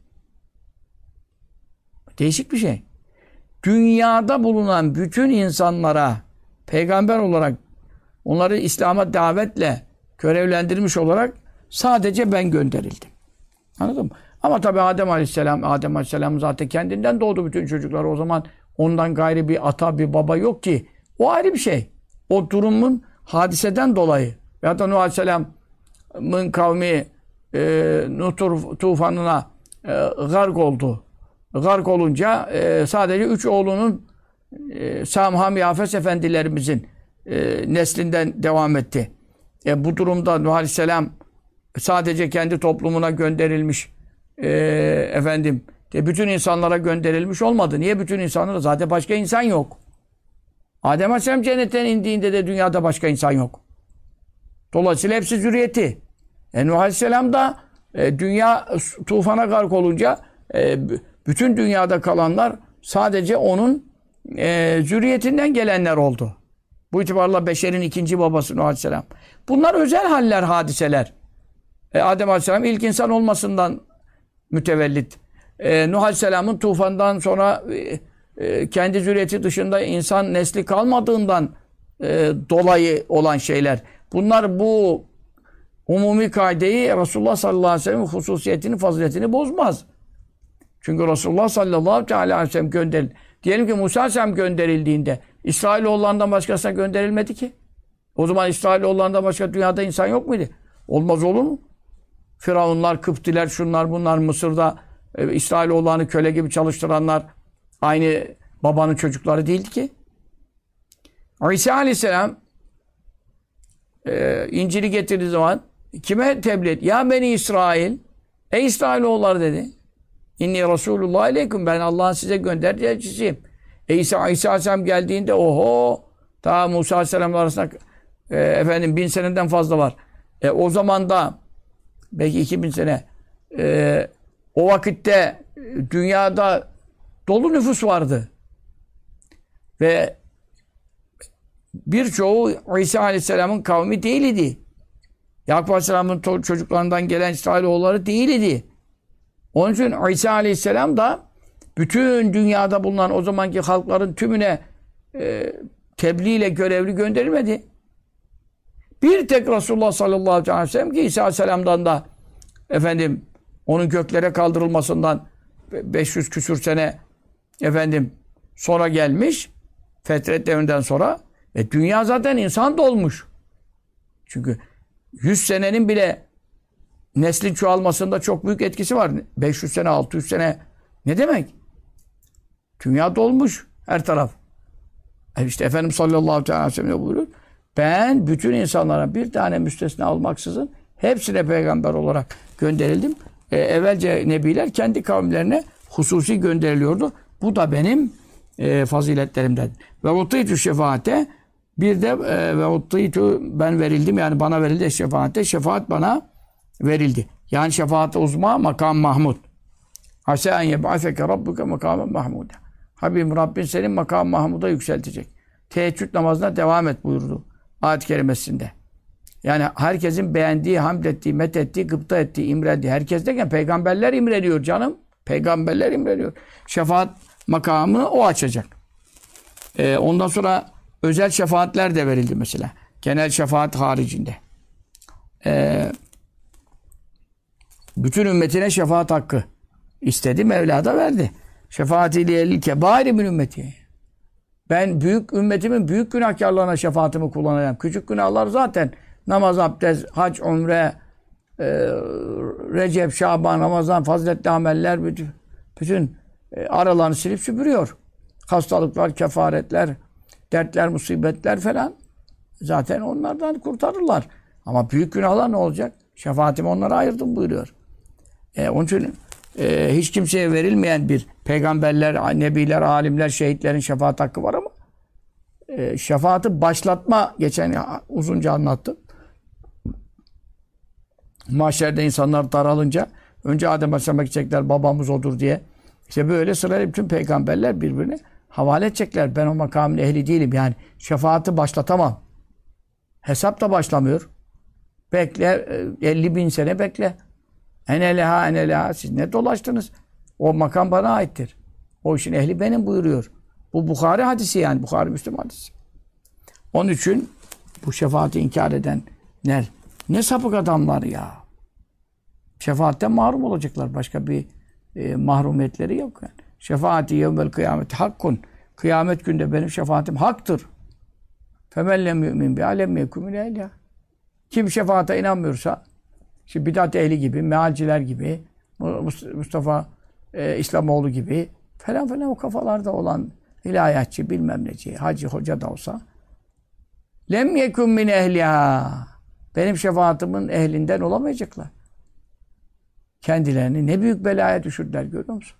Değişik bir şey. Dünyada bulunan bütün insanlara peygamber olarak onları İslam'a davetle görevlendirmiş olarak sadece ben gönderildim. Anladın mı? Ama tabii Adem Aleyhisselam zaten kendinden doğdu bütün çocuklar. O zaman ondan gayri bir ata, bir baba yok ki. O ayrı bir şey. O durumun hadiseden dolayı. Ya da Nuh Aleyhisselam'ın kavmi Nuh tufanına gark oldu. Gark olunca sadece 3 oğlunun Sam, Ham, Yafes efendilerimizin neslinden devam etti. Bu durumda Nuh Aleyhisselam sadece kendi toplumuna gönderilmiş bütün insanlara gönderilmiş olmadı. Niye bütün insanlara? Zaten başka insan yok. Adem Aleyhisselam cennetten indiğinde de dünyada başka insan yok. Dolayısıyla hepsi zürriyeti. Nuh Aleyhisselam da dünya tufana gark olunca bütün dünyada kalanlar sadece onun zürriyetinden gelenler oldu. Bu itibarla beşerin ikinci babası Nuh Aleyhisselam. Bunlar özel haller, hadiseler. Adem Aleyhisselam ilk insan olmasından mütevellit. Nuh Aleyhisselam'ın tufandan sonra kendi zürriyeti dışında insan nesli kalmadığından dolayı olan şeyler. Bunlar bu umumi kaideyi Resulullah sallallahu aleyhi ve sellem'in hususiyetini, faziletini bozmaz. Çünkü Resulullah sallallahu aleyhi ve sellem gönderildi. Diyelim ki Musa Aleyhisselam gönderildiğinde İsrailoğullarından başkasına gönderilmedi ki. O zaman İsrailoğullarından başka dünyada insan yok muydu? Olmaz olur mu? Firavunlar, Kıptiler, şunlar bunlar Mısır'da İsrailoğullarını köle gibi çalıştıranlar aynı babanın çocukları değildi ki. İsa Aleyhisselam İncil'i getirdiği zaman kime tebliğ etti? Ya beni İsrail, ey İsrailoğulları dedi. İnni Resulullah aleyküm, ben Allah'ın size gönderdiği elçisiyim. İsa Aleyhisselam geldiğinde daha Musa Aleyhisselam'la arasında 1000 seneden fazla var. O zaman da belki 2000 sene o vakitte dünyada dolu nüfus vardı. Ve birçoğu İsa Aleyhisselam'ın kavmi değildi. Yakup Aleyhisselam'ın çocuklarından gelen İsrailoğulları değildi. Onun için İsa Aleyhisselam da bütün dünyada bulunan o zamanki halkların tümüne tebliğ ile görevli gönderilmedi. Bir tek Resulullah sallallahu aleyhi ve sellem ki İsa Aleyhisselam'dan da onun göklere kaldırılmasından 500 küsür sene sonra gelmiş. Fetret devrinden sonra. Dünya zaten insan dolmuş. Çünkü 100 senenin bile neslin çoğalmasında çok büyük etkisi var. 500 sene, 600 sene ne demek? Dünya dolmuş her taraf. İşte Efendimiz sallallahu aleyhi ve sellem buyuruyor. Ben bütün insanlara bir tane müstesna almaksızın hepsine peygamber olarak gönderildim. Evvelce nebiler kendi kavimlerine hususi gönderiliyordu. Bu da benim faziletlerimden. Ve utîtü şefaate, bir de ve utîtü, ben verildim, yani bana verildi şefaate. Şefaat bana verildi. Yani şefaat-i uzma, makam Mahmud. Asa en yeb'aseke rabbuke makamen Mahmud'a. Habibim Rabbin senin makam Mahmud'a yükseltecek. Teheccüd namazına devam et buyurdu ayet-i kerimesinde. Yani herkesin beğendiği, hamd ettiği, met ettiği, gıpta ettiği, imrendiği. Herkes derken peygamberler imreniyor canım. Peygamberler imreniyor. Şefaat makamını o açacak. Ondan sonra özel şefaatler de verildi mesela. Genel şefaat haricinde. Bütün ümmetine şefaat hakkı istedi. Mevla da verdi. Şefaatiyle el kebairi min ümmeti. Ben büyük ümmetimin büyük günahkarlarına şefaatimi kullanacağım. Küçük günahlar zaten namaz, abdest, hac, umre, Recep, Şaban, Ramazan, faziletli ameller bütün aralarını silip süpürüyor. Hastalıklar, kefaretler, dertler, musibetler falan zaten onlardan kurtarırlar. Ama büyük günahlar ne olacak? Şefaatimi onlara ayırdım buyuruyor. Onun için hiç kimseye verilmeyen bir peygamberler, nebiler, alimler, şehitlerin şefaat hakkı var ama şefaati başlatma geçen uzunca anlattım. Mahşerde insanlar daralınca önce Adem Aleyhisselam'a gidecekler babamız odur diye. İşte böyle sırayla bütün peygamberler birbirine havale edecekler. Ben o makamın ehli değilim. Yani şefaati başlatamam. Hesap da başlamıyor. Bekle 50.000 sene bekle. Eneleha. Siz ne dolaştınız? O makam bana aittir. O işin ehli benim buyuruyor. Bu Bukhari hadisi yani. Bukhari Müslüm hadisi. Onun için bu şefaati inkar edenler ne sapık adamlar ya. Şefaatten mahrum olacaklar. Başka bir mahrumiyetleri yok yani. Şefaati yevmel kıyameti hakkun. Kıyamet günde benim şefaatim haktır. Femellem mümin bi alem mekumün ehlâ. Kim şefaate inanmıyorsa, şimdi bidat ehli gibi, mealciler gibi, Mustafa İslamoğlu gibi falan o kafalarda olan ilahiyatçı, bilmem neci, hacı, hoca da olsa lem yekun min ehliha. Benim şefaatimin ehlinden olamayacaklar. Kendilerini ne büyük belaya düşürdüler görüyor musun?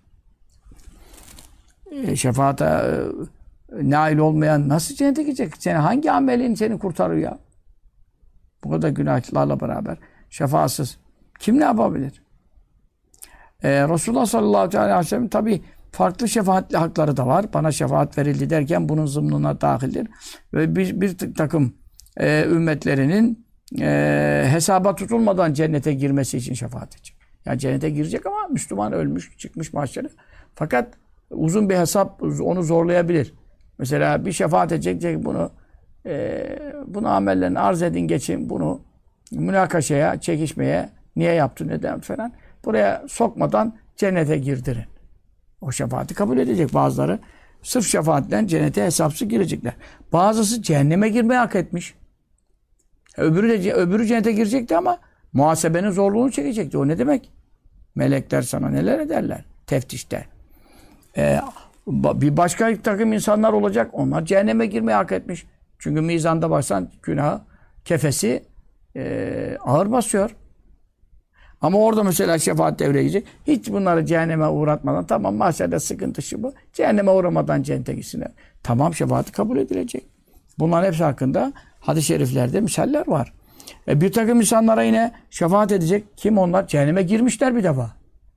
Şefaata nail olmayan nasıl cennete gidecek? Hangi amelin seni kurtarır ya? Bu kadar günahlarla beraber şefaatsız. Kim ne yapabilir? Resulullah sallallahu aleyhi ve sellem tabi farklı şefaatli hakları da var. Bana şefaat verildi derken bunun zımnına dahildir. Ve bir takım ümmetlerinin hesaba tutulmadan cennete girmesi için şefaat edecek. Yani cennete girecek ama Müslüman ölmüş, çıkmış mahşere. Fakat uzun bir hesap onu zorlayabilir. Mesela bir şefaat edecek bunu amellerini arz edin geçin bunu münakaşaya, çekişmeye niye yaptın neden falan buraya sokmadan cennete girdirin. O şefaati kabul edecek bazıları. Sırf şefaatle cennete hesapsız girecekler. Bazısı cehenneme girmeyi hak etmiş. Öbürü cennete girecekti ama muhasebenin zorluğunu çekecekti. O ne demek? Melekler sana neler ederler? Teftişte. Bir başka takım insanlar olacak. Onlar cehenneme girmeyi hak etmiş. Çünkü mizanda baksan günah kefesi ağır basıyor. Ama orada mesela şefaat devreye girecek. Hiç bunları cehenneme uğratmadan tamam mahşerde sıkıntı şu bu. Cehenneme uğramadan cennete gitsinler. Tamam şefaati kabul edilecek. Bunların hepsi hakkında hadis-i şeriflerde misaller var. Bir takım insanlara yine şefaat edecek. Kim onlar? Cehenneme girmişler bir defa.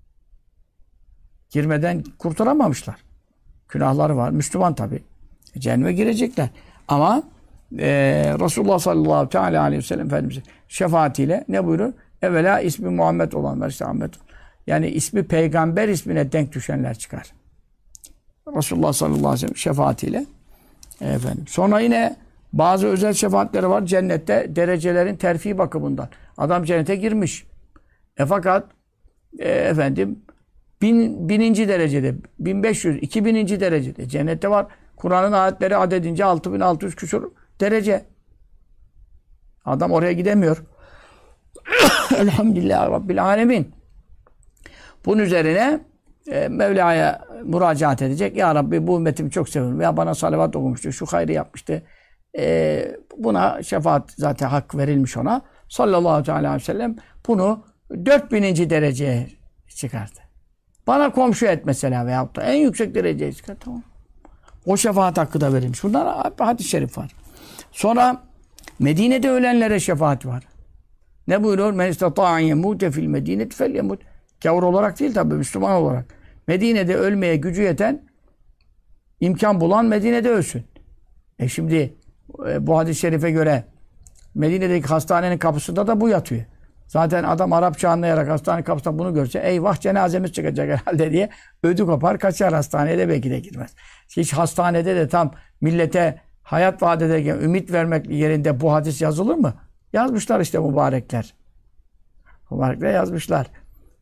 Girmeden kurtulamamışlar. Günahları var. Müslüman tabi. Cehenneme girecekler. Ama Resulullah sallallahu aleyhi ve sellem Efendimiz'in şefaatiyle ne buyurur? Evvela ismi Muhammed olanlar işte Ahmet. Yani ismi peygamber ismine denk düşenler çıkar. Resulullah sallallahu aleyhi ve sellem şefaatiyle efendim. Sonra yine bazı özel şefaatleri var cennette derecelerin terfi bakımından. Adam cennete girmiş. Fakat efendim bininci derecede, 1500, 2000. derecede cennette var. Kur'an'ın ayetleri adedince 6600 küsur derece. Adam oraya gidemiyor. Elhamdülillah Rabbil Alemin. Bunun üzerine Mevla'ya müracaat edecek. Ya Rabbi bu ümmetimi çok seviyorum. Ya bana salavat okumuştu. Şu hayrı yapmıştı. Buna şefaat zaten hak verilmiş ona. Sallallahu aleyhi ve sellem bunu 4000. dereceye çıkardı. Bana komşu et mesela veyahut da en yüksek dereceye çıkar. Tamam. O şefaat hakkı da verilmiş. Bunlar hadis-i şerif var. Sonra Medine'de ölenlere şefaat var. Ne buyuruyor? Men istata'an yemute fil medineti fel yemut. Gavur olarak değil tabi Müslüman olarak. Medine'de ölmeye gücü yeten imkan bulan Medine'de ölsün. Şimdi bu hadis-i şerife göre Medine'deki hastanenin kapısında da bu yatıyor. Zaten adam Arapça anlayarak hastane kapısında bunu görse eyvah cenazemiz çıkacak herhalde diye ödü kopar kaçar hastaneye de belki de girmez. Hiç hastanede de tam millete hayat vaat ederken ümit vermek yerinde bu hadis yazılır mı? Yazmışlar işte mübarekler. Mübarekler yazmışlar.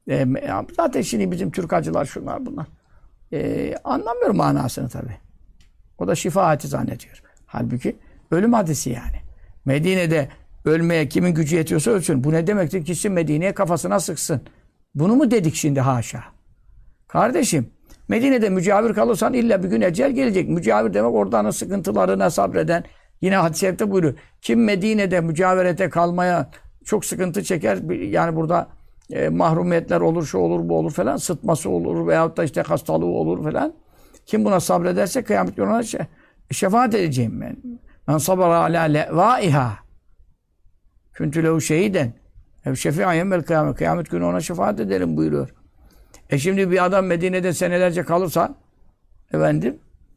Zaten şimdi bizim Türk hacılar şunlar bunlar. Anlamıyorum manasını tabii. O da şifaati zannediyor. Halbuki ölüm hadisi yani. Medine'de ölmeye kimin gücü yetiyorsa ölsün. Bu ne demektir? Gitsin Medine'ye kafasına sıksın. Bunu mu dedik şimdi haşa? Kardeşim, Medine'de mücavir kalırsan illa bir gün ecel gelecek. Mücavir demek oradanın sıkıntılarına sabreden. Yine hadis-i şerifte buyuruyor. Kim Medine'de mücaverete kalmaya çok sıkıntı çeker. Yani burada mahrumiyetler olur, şu olur, bu olur falan. Sıtması olur veyahut da işte hastalığı olur falan. Kim buna sabrederse kıyamet günü ona şefaat edeceğim ben. Men sabara ala levaiha küntü lehu şehiden ev şefi'a yemmel kıyamet. Kıyamet günü ona şefaat ederim buyuruyor. Şimdi bir adam Medine'de senelerce kalırsa efendim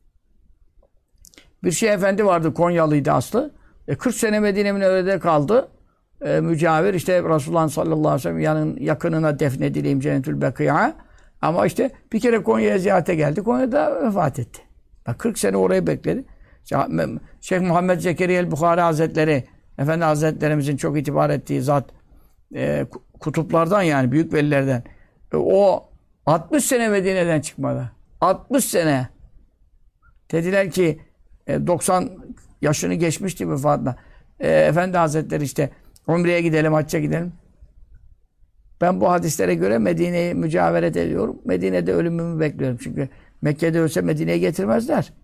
bir şey efendi vardı, Konyalıydı aslı. 40 sene Medine Münevvere'de kaldı. Mücavir işte Resulullah sallallahu aleyhi ve sellem yakınına defnedileyim Cennetül Bekî'a. Ama işte bir kere Konya'ya ziyarete geldi. Konya'da vefat etti. Bak 40 sene orayı bekledi. Şeyh Muhammed Zekeriya el-Bukhari Hazretleri, Efendi Hazretlerimizin çok itibar ettiği zat, kutuplardan yani büyük velilerden. O 60 sene Medine'den çıkmadı. 60 sene. Dediler ki 90 yaşını geçmişti vefatına. Efendi Hazretleri işte Umre'ye gidelim, hacca gidelim. Ben bu hadislere göre Medine'yi mücaveret ediyorum. Medine'de ölümümü bekliyorum. Çünkü Mekke'de ölse Medine'ye getirmezler.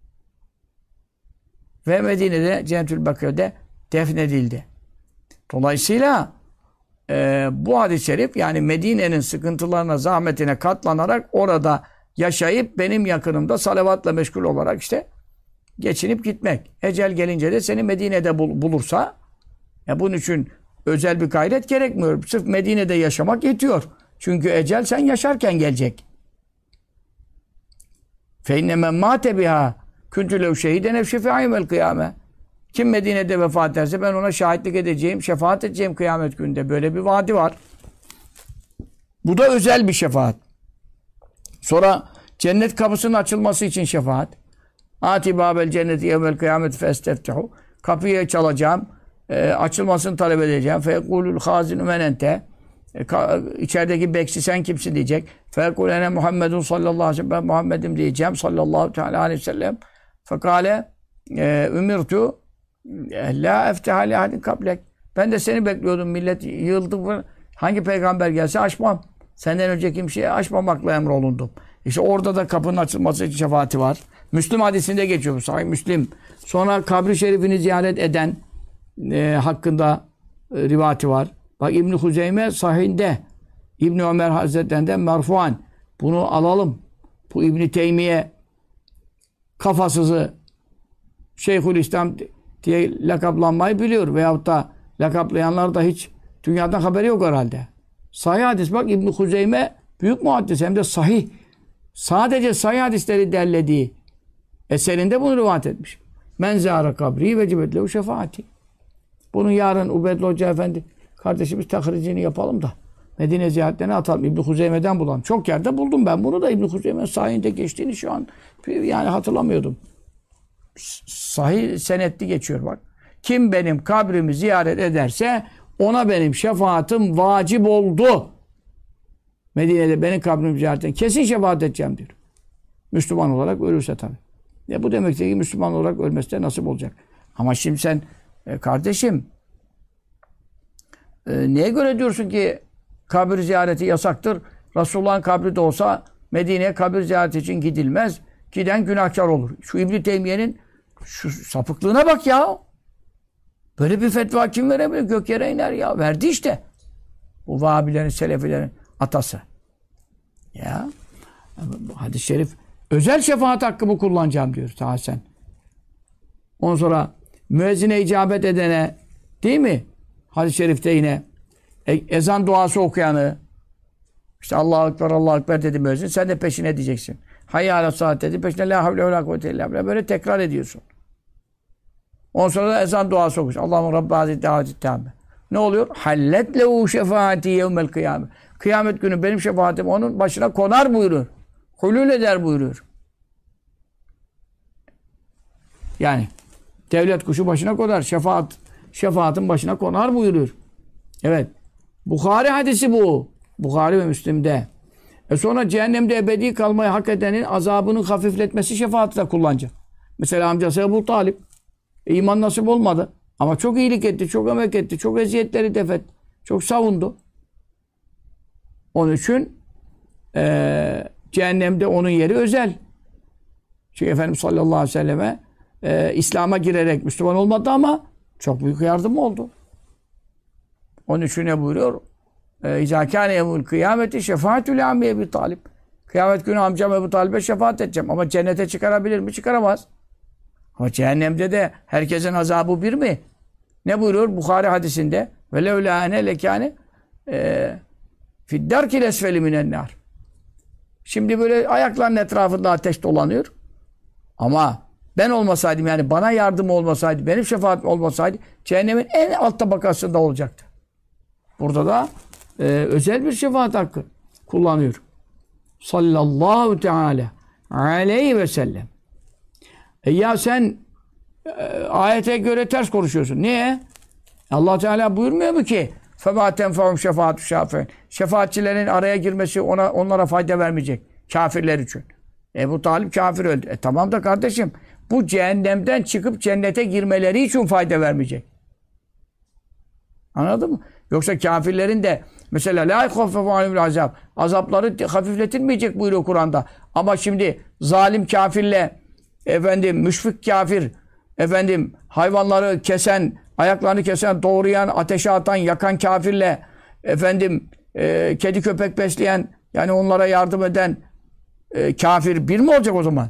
Ve Medine'de Cennetül Bekî'de defnedildi. Dolayısıyla bu hadis-i şerif yani Medine'nin sıkıntılarına, zahmetine katlanarak orada yaşayıp benim yakınımda salavatla meşgul olarak işte geçinip gitmek. Ecel gelince de seni Medine'de bulursa bunun için özel bir gayret gerekmiyor. Sırf Medine'de yaşamak yetiyor. Çünkü ecel sen yaşarken gelecek. فَاِنَّ مَنْ مَاتَ بِهَا كُنْتُ لَوْ شَهِدًا اَوْ شَفِعَيْمَ الْقِيَامَةِ Kim Medine'de vefat ederse ben ona şahitlik edeceğim, şefaat edeceğim kıyamet gününde. Böyle bir vaadi var. Bu da özel bir şefaat. Sonra cennet kapısının açılması için şefaat. Ati babel cenneti yevmel kıyamet festeftehu. Kapıyı çalacağım. Açılmasını talep edeceğim. Feyekulul hazinu men ente. İçerideki bekçi sen kimsin diyecek. Feyekul ene Muhammedun sallallahu aleyhi ve sellem. Ben Muhammed'im diyeceğim sallallahu aleyhi ve sellem. Fekale ümirtu la efteha li ahadin kablek. Ben de seni bekliyordum. Millet yığıldı. Hangi peygamber gelse açmam. Senden önce kimseye açmamakla emrolundum. İşte orada da kapının açılması için şefaati var. Müslüm hadisinde geçiyor. Sahih Müslim. Sonra kabri şerifini ziyaret eden hakkında rivati var. Bak İbn-i Huzeyme sahihinde İbn Ömer Hazretlerinden merfuan. Bunu alalım. Bu İbn Teymiye kafasızı Şeyhülislam diye lakaplanmayı biliyor. Veyahut da lakaplayanlar da hiç dünyadan haberi yok herhalde. Sahih hadis bak İbn Huzeyme büyük muhaddis hem de sahih. Sadece sahih hadisleri derlediği eserinde bunu rivayet etmiş. Men zâre kabri vecibet lehu şefaati. Bunu yarın Ubeydullah Hoca Efendi kardeşimiz tahricini yapalım da Medine ziyaretlerine atalım. İbn Huzeyme'den bulalım. Çok yerde buldum ben bunu da İbn Huzeyme'nin sahihinde geçtiğini şu an yani hatırlamıyordum. Sahih senetli geçiyor bak. Kim benim kabrimi ziyaret ederse ona benim şefaatim vacip oldu. Medine'de benim kabrimi ziyaret eden kesin şefaat edeceğim diyor. Müslüman olarak ölürse tabii. Bu demektir ki Müslüman olarak ölmesi de nasip olacak. Ama şimdi sen kardeşim neye göre diyorsun ki kabir ziyareti yasaktır? Resulullah'ın kabri de olsa Medine'ye kabir ziyareti için gidilmez. Giden günahkar olur. Şu İbn-i Teymiye'nin şu sapıklığına bak ya. Böyle bir fetva kim verebilir? Gök yere iner ya. Verdi işte. Bu Vahabilerin, Selefilerin atası. Ya. Hadis-i şerif özel şefaat hakkımı kullanacağım diyor ta sen. Ondan sonra müezzine icabet edene değil mi? Hadis-i şerifte yine ezan duası okuyanı işte Allahu Ekber, Allahu Ekber dedi müezzin. Sen de peşine diyeceksin. Hayya ala saat dedi. Peşine la havle ve la kuvvete illa billah. Böyle tekrar ediyorsun. Ondan sonra da ezan duası okuyorsun. Allahümme Rabbi hazret davacit tâme. Ne oluyor? Hallet lehu şefaati yevmel kıyamet. Kıyamet günü benim şefaatim onun başına konar buyurur. Hulul eder buyurur. Yani devlet kuşu başına konar. Şefaatin başına konar buyurur. Evet. Bukhari hadisi bu. Buhari ve Müslim'de. Sonra cehennemde ebedi kalmayı hak edenin azabının hafifletmesi şefaati de kullanacak. Mesela amcası Ebu Talip. İman nasip olmadı. Ama çok iyilik etti, çok emek etti, çok eziyetleri def etti. Çok savundu. Onun için cehennemde onun yeri özel. Çünkü Efendimiz sallallahu aleyhi ve selleme İslam'a girerek Müslüman olmadı ama çok büyük yardım oldu. Onun için ne buyuruyor? İzâ kâne yevmül kıyameti şefaatül ammi Ebu Talib. Kıyamet günü amcam Ebu Talib'e şefaat edeceğim. Ama cennete çıkarabilir mi? Çıkaramaz. Ama cehennemde de herkesin azabı bir mi? Ne buyuruyor Bukhari hadisinde? Ve levlâ ene lekâne fiddârkil esfeli minennâr. Şimdi böyle ayaklarının etrafında ateş dolanıyor. Ama ben olmasaydım, yani bana yardım olmasaydı, benim şefaatim olmasaydı cehennemin en alt tabakasında olacaktı. Burada da özel bir şefaat hakkı kullanıyor. Sallallahu teala aleyhi ve sellem. Ya sen ayete göre ters konuşuyorsun. Niye? Allah Teala buyurmuyor mu ki فَمَا تَنْفَعُمْ شَفَاعَةُ شَافِعِينَ Şefaatçilerin araya girmesi onlara fayda vermeyecek. Kafirler için. Ebu Talip kafir öldü. Tamam da kardeşim, bu cehennemden çıkıp cennete girmeleri için fayda vermeyecek. Anladın mı? Yoksa kafirlerin de mesela la yukhaffafu anhumul azab. Azapları hafifletilmeyecek buyuruyor Kur'an'da. Ama şimdi zalim kafirle müşfik kafir, hayvanları kesen, ayaklarını kesen, doğrayan, ateşe atan, yakan kafirle kedi köpek besleyen, yani onlara yardım eden kafir bir mi olacak o zaman?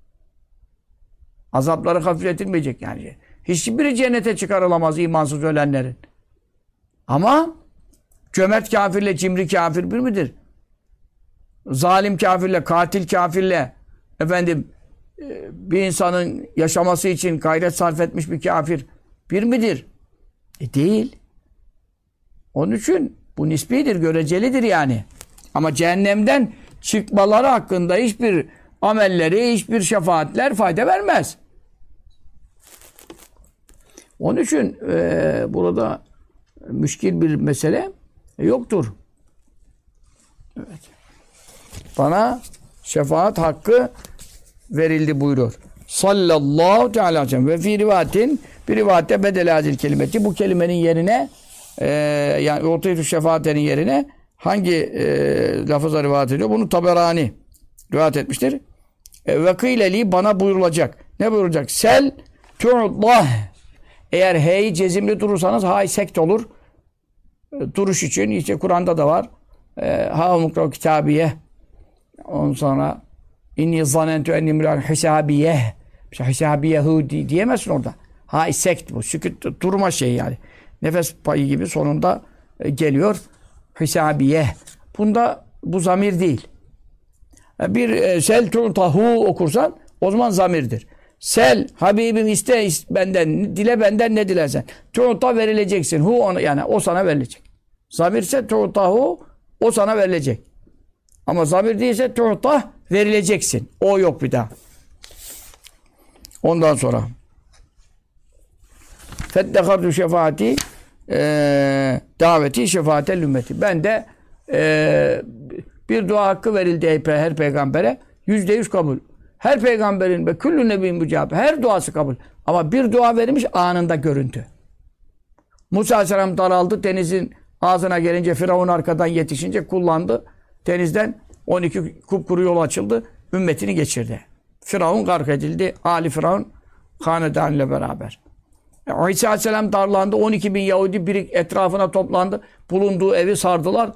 Azapları hafifletilmeyecek yani. Hiçbiri cennete çıkarılamaz imansız ölenlerin. Ama cömert kafirle cimri kafir bir midir? Zalim kafirle, katil kafirle bir insanın yaşaması için gayret sarf etmiş bir kafir bir midir? Değil. Onun için bu nisbidir, görecelidir yani. Ama cehennemden çıkmaları hakkında hiçbir amelleri, hiçbir şefaatler fayda vermez. Onun için burada müşkil bir mesele yoktur. Evet. Bana şefaat hakkı verildi buyuruyor. Sallallahu teala aleyhi ve sellem. Ve fi rivayetin, bir rivayette bedel hazil kelimeti, bu kelimenin yerine yani ortayı şefaatenin yerine hangi lafıza rivayet ediyor? Bunu Taberani rivayet etmiştir. Ve kıyleli, bana buyurulacak. Ne buyuracak? Sel tu'dah. Eğer h'yi cezimli durursanız ha'yı sekt olur. Duruş için işte Kur'an'da da var. Ha mukra kitabiye. Ondan sonra inni zanentu enni mülâk hisabiye. Hisabiyehu diyemezsin orada. Ha'yı sekt bu. Sükut durma şeyi yani. Nefes payı gibi sonunda geliyor. Hisabiye. Bunda bu zamir değil. Bir sel tu'tahu okursan o zaman zamirdir. Sel, Habibim iste benden, dile benden ne dilersen. Tu'ta verileceksin. Hu ona, yani o sana verilecek. Zamirse tu'tahu, o sana verilecek. Ama zamir değilse tu'ta verileceksin. O yok bir daha. Ondan sonra feddekartu şefaati daveti şefaatel ümmeti. Ben de bir dua hakkı verildi her peygambere. %100 kabul. Her peygamberin ve küllü nebiyyin mücab. Her duası kabul. Ama bir dua verilmiş anında görüntü. Musa Aleyhisselam daraldı. Denizin ağzına gelince Firavun arkadan yetişince kullandı. Denizden 12 kupkuru yol açıldı. Ümmetini geçirdi. Firavun gark edildi. Ali Firavun hanedanıyla beraber. İsa Aleyhisselam darlandı. 12 bin Yahudi bir etrafına toplandı. Bulunduğu evi sardılar.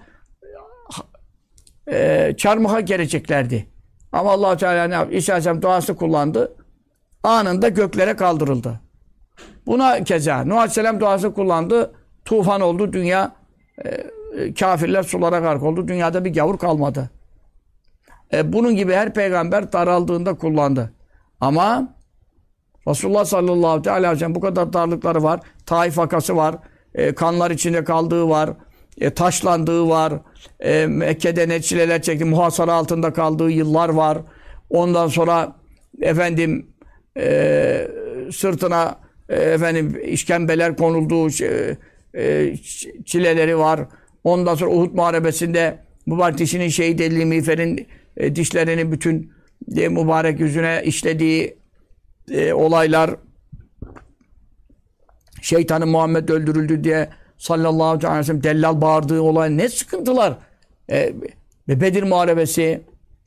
Çarmıha geleceklerdi. Ama Allah Teala ne yaptı? İsa Aleyhisselam duasını kullandı. Anında göklere kaldırıldı. Buna keza Nuh Aleyhisselam duasını kullandı. Tufan oldu. Dünya kafirler sulara gark oldu. Dünyada bir gavur kalmadı. Bunun gibi her peygamber daraldığında kullandı. Ama Resulullah sallallahu aleyhi ve sellem bu kadar darlıkları var. Taif vakası var. Kanlar içinde kaldığı var. Taşlandığı var. Mekke'de ne çileler çekti. Muhasara altında kaldığı yıllar var. Ondan sonra sırtına işkembeler konulduğu çileleri var. Ondan sonra Uhud Muharebesi'nde mübarek dişinin şehit edildiği miğferin dişlerinin bütün mübarek yüzüne işlediği olaylar, şeytanın Muhammed öldürüldü diye sallallahu aleyhi ve sellem dellal bağırdığı olay, ne sıkıntılar. Bedir Muharebesi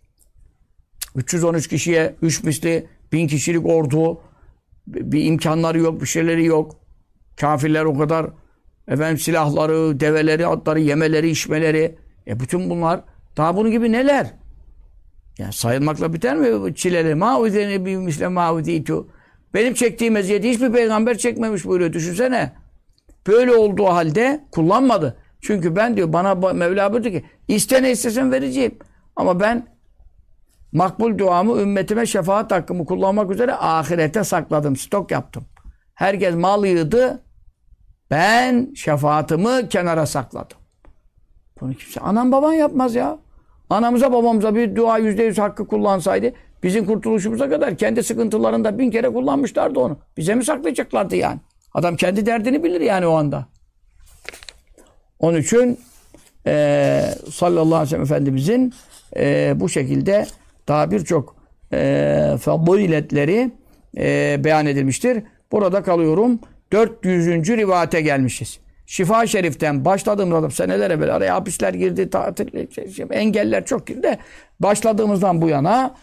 313 kişiye 3 misli 1000 kişilik ordu, bir imkanları yok, bir şeyleri yok. Kafirler o kadar silahları, develeri, atları, yemeleri, içmeleri. Bütün bunlar daha bunun gibi neler? Yani sayılmakla biter mi bu çileleri? Ma'udeni bi misle ma'uditu. Benim çektiğim eziyeti hiçbir peygamber çekmemiş buyuruyor. Düşünsene. Böyle olduğu halde kullanmadı. Çünkü ben diyor, bana Mevla buyurdu ki iste ne istesen vereceğim. Ama ben makbul duamı, ümmetime şefaat hakkımı kullanmak üzere ahirete sakladım. Stok yaptım. Herkes mal yığdı. Ben şefaatimi kenara sakladım. Bunu kimse, anam baban yapmaz ya. Anamıza babamıza bir dua %100 hakkı kullansaydı bizim kurtuluşumuza kadar kendi sıkıntılarında 1000 kere kullanmışlardı onu. Bize mi saklayacaklardı yani? Adam kendi derdini bilir yani o anda. Onun için sallallahu aleyhi ve sellem Efendimizin bu şekilde daha birçok faziletleri beyan edilmiştir. Burada kalıyorum. 400. rivayete gelmişiz. Şifa Şerif'ten başladığımızda seneler evvel araya hapisler girdi, engeller çok girdi. Başladığımızdan bu yana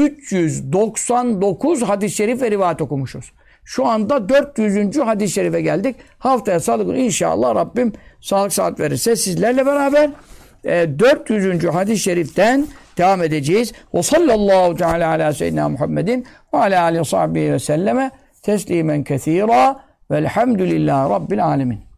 399 hadis-i şerif ve rivayet okumuşuz. Şu anda 400. hadis-i şerife geldik. Haftaya salı günü inşallah Rabbim sağlık saat verirse sizlerle beraber 400. hadis-i şeriften devam edeceğiz. Ve sallallahu teala ala seyyidina Muhammedin ve ala alihi ve sahbihi ve selleme teslimen kethira velhamdülillahi rabbil alemin.